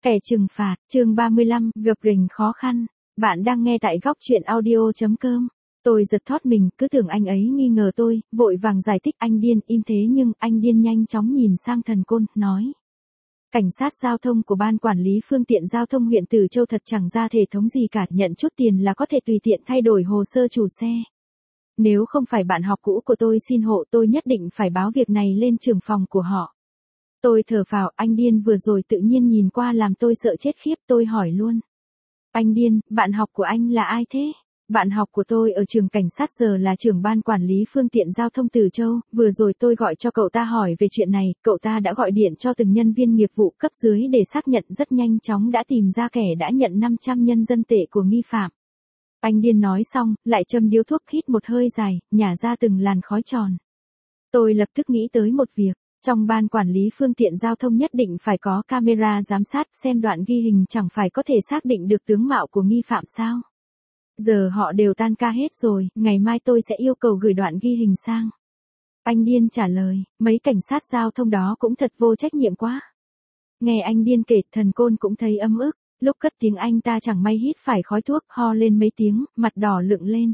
Kẻ trừng phạt, chương 35, gập ghềnh khó khăn. Bạn đang nghe tại góc truyện audio.com. Tôi giật thót mình, cứ tưởng anh ấy nghi ngờ tôi, vội vàng giải thích anh điên, im thế nhưng anh điên nhanh chóng nhìn sang thần côn, nói. Cảnh sát giao thông của ban quản lý phương tiện giao thông huyện Từ Châu thật chẳng ra thể thống gì cả, nhận chút tiền là có thể tùy tiện thay đổi hồ sơ chủ xe. Nếu không phải bạn học cũ của tôi xin hộ tôi nhất định phải báo việc này lên trưởng phòng của họ. Tôi thở phào, anh điên vừa rồi tự nhiên nhìn qua làm tôi sợ chết khiếp, tôi hỏi luôn. Anh điên, bạn học của anh là ai thế? Bạn học của tôi ở trường cảnh sát giờ là trưởng ban quản lý phương tiện giao thông Từ Châu, vừa rồi tôi gọi cho cậu ta hỏi về chuyện này, cậu ta đã gọi điện cho từng nhân viên nghiệp vụ cấp dưới để xác nhận, rất nhanh chóng đã tìm ra kẻ đã nhận 500 nhân dân tệ của nghi phạm. Anh điên nói xong, lại châm điếu thuốc, hít một hơi dài, nhả ra từng làn khói tròn. Tôi lập tức nghĩ tới một việc. Trong ban quản lý phương tiện giao thông nhất định phải có camera giám sát, xem đoạn ghi hình chẳng phải có thể xác định được tướng mạo của nghi phạm sao? Giờ họ đều tan ca hết rồi, ngày mai tôi sẽ yêu cầu gửi đoạn ghi hình sang. Anh điên trả lời, mấy cảnh sát giao thông đó cũng thật vô trách nhiệm quá. Nghe anh điên kể, thần côn cũng thấy ấm ức, lúc cất tiếng anh ta chẳng may hít phải khói thuốc, ho lên mấy tiếng, mặt đỏ lựng lên.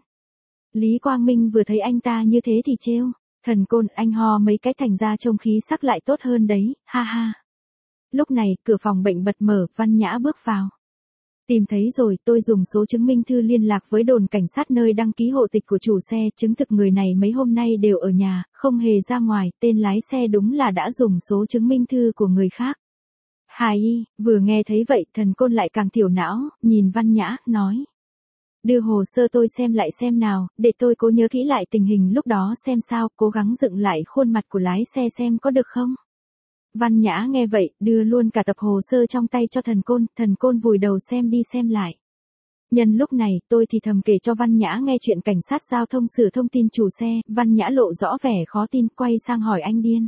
Lý Quang Minh vừa thấy anh ta như thế thì trêu. Thần côn, anh ho mấy cái thành ra trông khí sắc lại tốt hơn đấy, ha ha. Lúc này, cửa phòng bệnh bật mở, Văn Nhã bước vào. Tìm thấy rồi, tôi dùng số chứng minh thư liên lạc với đồn cảnh sát nơi đăng ký hộ tịch của chủ xe, chứng thực người này mấy hôm nay đều ở nhà, không hề ra ngoài, tên lái xe đúng là đã dùng số chứng minh thư của người khác. Hài y, vừa nghe thấy vậy, thần côn lại càng tiểu não, nhìn Văn Nhã, nói. Đưa hồ sơ tôi xem lại xem nào, để tôi cố nhớ kỹ lại tình hình lúc đó xem sao, cố gắng dựng lại khuôn mặt của lái xe xem có được không. Văn Nhã nghe vậy, đưa luôn cả tập hồ sơ trong tay cho thần côn vùi đầu xem đi xem lại. Nhân lúc này, tôi thì thầm kể cho Văn Nhã nghe chuyện cảnh sát giao thông sửa thông tin chủ xe, Văn Nhã lộ rõ vẻ khó tin, quay sang hỏi anh điên.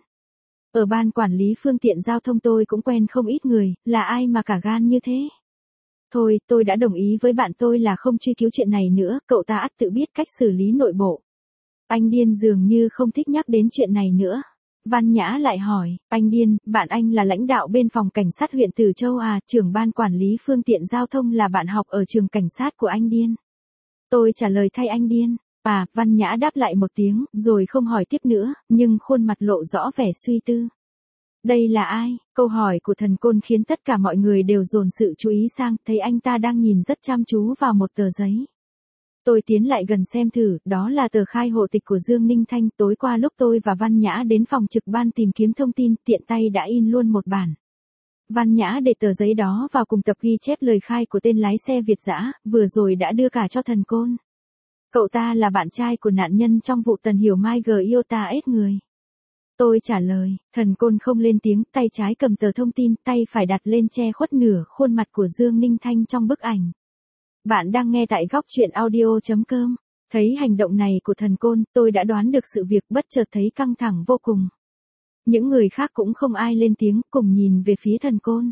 Ở ban quản lý phương tiện giao thông tôi cũng quen không ít người, là ai mà cả gan như thế? Thôi, tôi đã đồng ý với bạn tôi là không truy cứu chuyện này nữa, cậu ta ắt tự biết cách xử lý nội bộ. Anh điên dường như không thích nhắc đến chuyện này nữa. Văn Nhã lại hỏi, anh điên, bạn anh là lãnh đạo bên phòng cảnh sát huyện Từ Châu à, trưởng ban quản lý phương tiện giao thông là bạn học ở trường cảnh sát của anh điên. Tôi trả lời thay anh điên. À, Văn Nhã đáp lại một tiếng, rồi không hỏi tiếp nữa, nhưng khuôn mặt lộ rõ vẻ suy tư. Đây là ai? Câu hỏi của thần côn khiến tất cả mọi người đều dồn sự chú ý sang, thấy anh ta đang nhìn rất chăm chú vào một tờ giấy. Tôi tiến lại gần xem thử, đó là tờ khai hộ tịch của Dương Ninh Thanh, tối qua lúc tôi và Văn Nhã đến phòng trực ban tìm kiếm thông tin, tiện tay đã in luôn một bản. Văn Nhã để tờ giấy đó vào cùng tập ghi chép lời khai của tên lái xe Việt dã, vừa rồi đã đưa cả cho thần côn. Cậu ta là bạn trai của nạn nhân trong vụ Tần Hiểu Mai Iota ết người. Tôi trả lời, thần côn không lên tiếng, tay trái cầm tờ thông tin, tay phải đặt lên che khuất nửa khuôn mặt của Dương Ninh Thanh trong bức ảnh. Bạn đang nghe tại góc truyện audio.com. Thấy hành động này của thần côn, tôi đã đoán được sự việc, bất chợt thấy căng thẳng vô cùng. Những người khác cũng không ai lên tiếng, cùng nhìn về phía thần côn.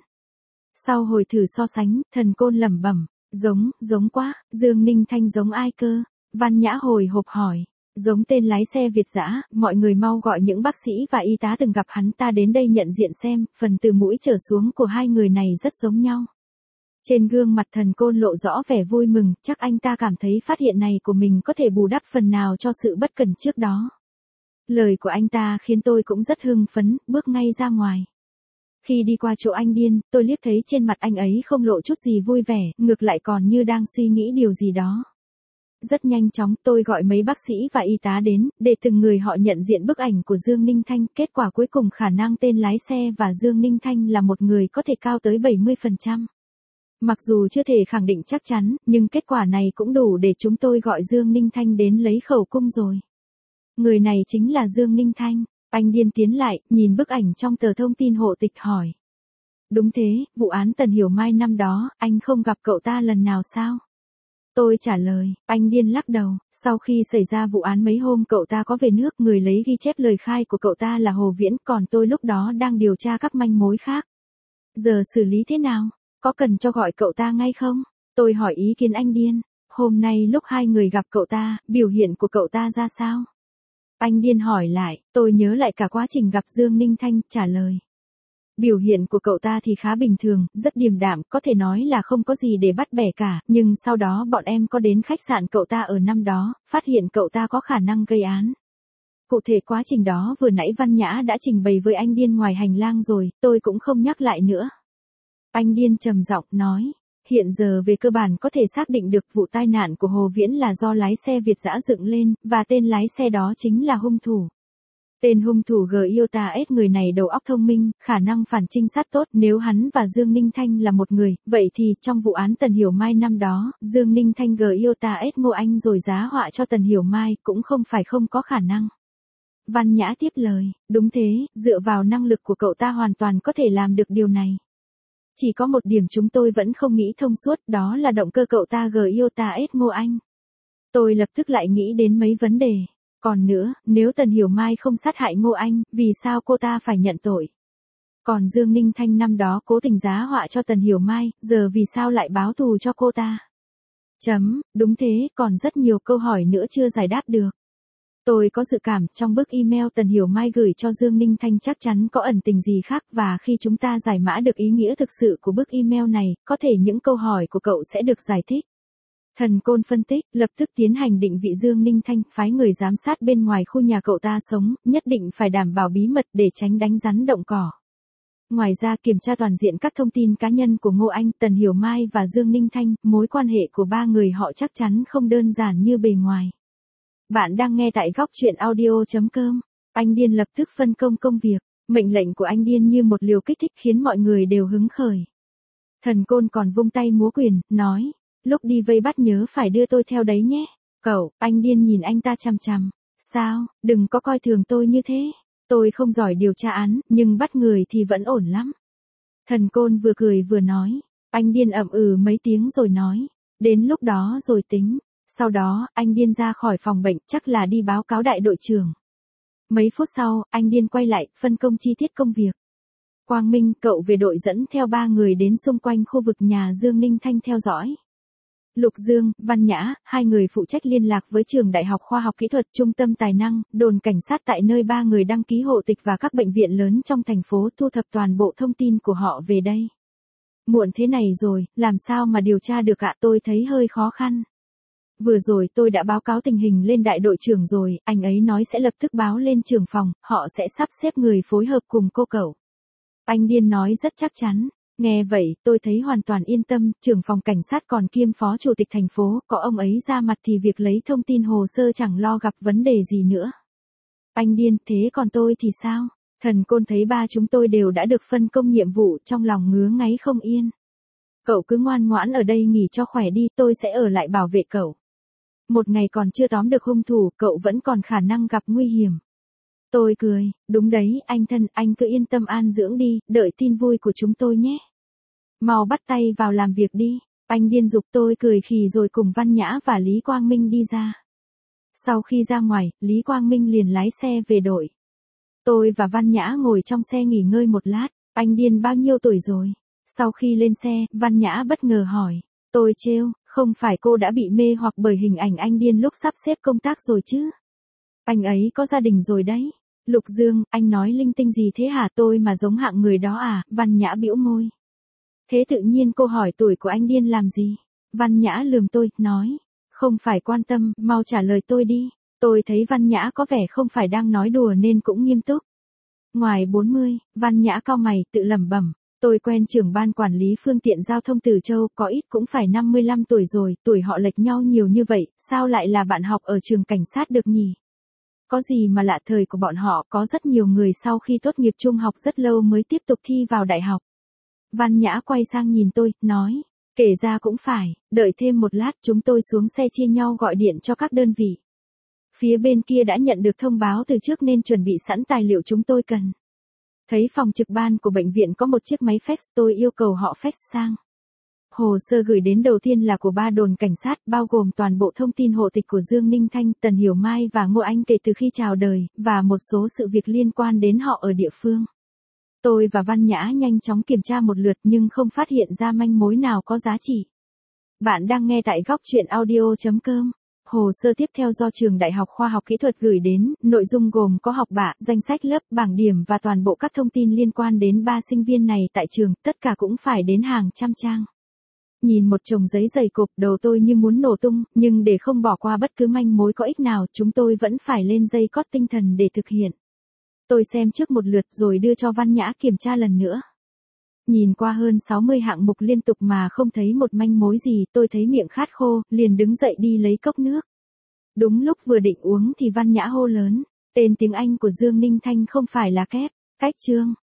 Sau hồi thử so sánh, thần côn lẩm bẩm, giống quá, Dương Ninh Thanh giống ai cơ? Văn Nhã hồi hộp hỏi. Giống tên lái xe Việt dã, mọi người mau gọi những bác sĩ và y tá từng gặp hắn ta đến đây nhận diện xem, phần từ mũi trở xuống của hai người này rất giống nhau. Trên gương mặt thần côn lộ rõ vẻ vui mừng, chắc anh ta cảm thấy phát hiện này của mình có thể bù đắp phần nào cho sự bất cẩn trước đó. Lời của anh ta khiến tôi cũng rất hưng phấn, bước ngay ra ngoài. Khi đi qua chỗ anh điên, tôi liếc thấy trên mặt anh ấy không lộ chút gì vui vẻ, ngược lại còn như đang suy nghĩ điều gì đó. Rất nhanh chóng, tôi gọi mấy bác sĩ và y tá đến, để từng người họ nhận diện bức ảnh của Dương Ninh Thanh. Kết quả cuối cùng khả năng tên lái xe và Dương Ninh Thanh là một người có thể cao tới 70%. Mặc dù chưa thể khẳng định chắc chắn, nhưng kết quả này cũng đủ để chúng tôi gọi Dương Ninh Thanh đến lấy khẩu cung rồi. Người này chính là Dương Ninh Thanh. Anh điên tiến lại, nhìn bức ảnh trong tờ thông tin hộ tịch hỏi. Đúng thế, vụ án Tần Hiểu Mai năm đó, anh không gặp cậu ta lần nào sao? Tôi trả lời, anh điên lắc đầu, sau khi xảy ra vụ án mấy hôm cậu ta có về nước, người lấy ghi chép lời khai của cậu ta là Hồ Viễn, còn tôi lúc đó đang điều tra các manh mối khác. Giờ xử lý thế nào? Có cần cho gọi cậu ta ngay không? Tôi hỏi ý kiến anh điên. Hôm nay lúc hai người gặp cậu ta, biểu hiện của cậu ta ra sao? Anh điên hỏi lại, tôi nhớ lại cả quá trình gặp Dương Ninh Thanh, trả lời. Biểu hiện của cậu ta thì khá bình thường, rất điềm đạm, có thể nói là không có gì để bắt bẻ cả, nhưng sau đó bọn em có đến khách sạn cậu ta ở năm đó, phát hiện cậu ta có khả năng gây án. Cụ thể quá trình đó vừa nãy Văn Nhã đã trình bày với anh Điên ngoài hành lang rồi, tôi cũng không nhắc lại nữa. Anh Điên trầm giọng nói, hiện giờ về cơ bản có thể xác định được vụ tai nạn của Hồ Viễn là do lái xe Việt dã dựng lên, và tên lái xe đó chính là hung thủ. Tên hung thủ Giota S người này đầu óc thông minh, khả năng phản trinh sát tốt, nếu hắn và Dương Ninh Thanh là một người, vậy thì trong vụ án Tần Hiểu Mai năm đó, Dương Ninh Thanh Giota S Ngô Anh rồi giá họa cho Tần Hiểu Mai cũng không phải không có khả năng. Văn Nhã tiếp lời, đúng thế, dựa vào năng lực của cậu ta hoàn toàn có thể làm được điều này. Chỉ có một điểm chúng tôi vẫn không nghĩ thông suốt, đó là động cơ cậu ta Giota S Ngô Anh. Tôi lập tức lại nghĩ đến mấy vấn đề. Còn nữa, nếu Tần Hiểu Mai không sát hại Ngô Anh, vì sao cô ta phải nhận tội? Còn Dương Ninh Thanh năm đó cố tình giá họa cho Tần Hiểu Mai, giờ vì sao lại báo thù cho cô ta? Đúng thế, còn rất nhiều câu hỏi nữa chưa giải đáp được. Tôi có dự cảm trong bức email Tần Hiểu Mai gửi cho Dương Ninh Thanh chắc chắn có ẩn tình gì khác, và khi chúng ta giải mã được ý nghĩa thực sự của bức email này, có thể những câu hỏi của cậu sẽ được giải thích. Thần Côn phân tích, lập tức tiến hành định vị Dương Ninh Thanh, phái người giám sát bên ngoài khu nhà cậu ta sống, nhất định phải đảm bảo bí mật để tránh đánh rắn động cỏ. Ngoài ra kiểm tra toàn diện các thông tin cá nhân của Ngô Anh, Tần Hiểu Mai và Dương Ninh Thanh, mối quan hệ của ba người họ chắc chắn không đơn giản như bề ngoài. Bạn đang nghe tại góc truyện audio.com. Anh Điên lập tức phân công công việc, mệnh lệnh của anh Điên như một liều kích thích khiến mọi người đều hứng khởi. Thần Côn còn vung tay múa quyền, nói, lúc đi vây bắt nhớ phải đưa tôi theo đấy nhé. Cậu, anh Điên nhìn anh ta chằm chằm. Sao, đừng có coi thường tôi như thế. Tôi không giỏi điều tra án, nhưng bắt người thì vẫn ổn lắm. Thần Côn vừa cười vừa nói. Anh Điên ậm ừ mấy tiếng rồi nói. Đến lúc đó rồi tính. Sau đó, anh Điên ra khỏi phòng bệnh, chắc là đi báo cáo đại đội trưởng. Mấy phút sau, anh Điên quay lại, phân công chi tiết công việc. Quang Minh, cậu về đội dẫn theo ba người đến xung quanh khu vực nhà Dương Ninh Thanh theo dõi. Lục Dương, Văn Nhã, hai người phụ trách liên lạc với trường Đại học Khoa học Kỹ thuật, Trung tâm Tài năng, đồn cảnh sát tại nơi ba người đăng ký hộ tịch và các bệnh viện lớn trong thành phố, thu thập toàn bộ thông tin của họ về đây. Muộn thế này rồi, làm sao mà điều tra được ạ, tôi thấy hơi khó khăn. Vừa rồi tôi đã báo cáo tình hình lên đại đội trưởng rồi, anh ấy nói sẽ lập tức báo lên trưởng phòng, họ sẽ sắp xếp người phối hợp cùng cô cậu. Anh Điên nói rất chắc chắn. Nghe vậy, tôi thấy hoàn toàn yên tâm, trưởng phòng cảnh sát còn kiêm phó chủ tịch thành phố, có ông ấy ra mặt thì việc lấy thông tin hồ sơ chẳng lo gặp vấn đề gì nữa. Anh Điên, thế còn tôi thì sao? Thần Côn thấy ba chúng tôi đều đã được phân công nhiệm vụ, trong lòng ngứa ngáy không yên. Cậu cứ ngoan ngoãn ở đây nghỉ cho khỏe đi, tôi sẽ ở lại bảo vệ cậu. Một ngày còn chưa tóm được hung thủ, cậu vẫn còn khả năng gặp nguy hiểm. Tôi cười, đúng đấy, anh thân, anh cứ yên tâm an dưỡng đi, đợi tin vui của chúng tôi nhé. Mau bắt tay vào làm việc đi. Anh Điên giục, tôi cười khì rồi cùng Văn Nhã và Lý Quang Minh đi ra. Sau khi ra ngoài, Lý Quang Minh liền lái xe về đội. Tôi và Văn Nhã ngồi trong xe nghỉ ngơi một lát. Anh Điên bao nhiêu tuổi rồi? Sau khi lên xe, Văn Nhã bất ngờ hỏi. Tôi trêu, không phải cô đã bị mê hoặc bởi hình ảnh anh Điên lúc sắp xếp công tác rồi chứ? Anh ấy có gia đình rồi đấy. Lục Dương, anh nói linh tinh gì thế hả, tôi mà giống hạng người đó à? Văn Nhã bĩu môi. Thế tự nhiên cô hỏi tuổi của anh Điên làm gì? Văn Nhã lườm tôi, nói. Không phải quan tâm, mau trả lời tôi đi. Tôi thấy Văn Nhã có vẻ không phải đang nói đùa nên cũng nghiêm túc. Ngoài 40, Văn Nhã cau mày, tự lẩm bẩm. Tôi quen trưởng ban quản lý phương tiện giao thông Từ Châu, có ít cũng phải 55 tuổi rồi, tuổi họ lệch nhau nhiều như vậy, sao lại là bạn học ở trường cảnh sát được nhỉ? Có gì mà lạ, thời của bọn họ có rất nhiều người sau khi tốt nghiệp trung học rất lâu mới tiếp tục thi vào đại học. Văn Nhã quay sang nhìn tôi, nói, kể ra cũng phải, đợi thêm một lát chúng tôi xuống xe chia nhau gọi điện cho các đơn vị. Phía bên kia đã nhận được thông báo từ trước nên chuẩn bị sẵn tài liệu chúng tôi cần. Thấy phòng trực ban của bệnh viện có một chiếc máy fax, tôi yêu cầu họ fax sang. Hồ sơ gửi đến đầu tiên là của ba đồn cảnh sát, bao gồm toàn bộ thông tin hộ tịch của Dương Ninh Thanh, Tần Hiểu Mai và Ngô Anh kể từ khi chào đời, và một số sự việc liên quan đến họ ở địa phương. Tôi và Văn Nhã nhanh chóng kiểm tra một lượt nhưng không phát hiện ra manh mối nào có giá trị. Bạn đang nghe tại góc truyện audio.com. Hồ sơ tiếp theo do trường Đại học Khoa học Kỹ thuật gửi đến, nội dung gồm có học bạ, danh sách lớp, bảng điểm và toàn bộ các thông tin liên quan đến 3 sinh viên này tại trường, tất cả cũng phải đến hàng trăm trang. Nhìn một chồng giấy dày cộp, đầu tôi như muốn nổ tung, nhưng để không bỏ qua bất cứ manh mối có ích nào, chúng tôi vẫn phải lên dây cót tinh thần để thực hiện. Tôi xem trước một lượt rồi đưa cho Văn Nhã kiểm tra lần nữa. Nhìn qua hơn 60 hạng mục liên tục mà không thấy một manh mối gì, tôi thấy miệng khát khô, liền đứng dậy đi lấy cốc nước. Đúng lúc vừa định uống thì Văn Nhã hô lớn, tên tiếng Anh của Dương Ninh Thanh không phải là kép, cách chương.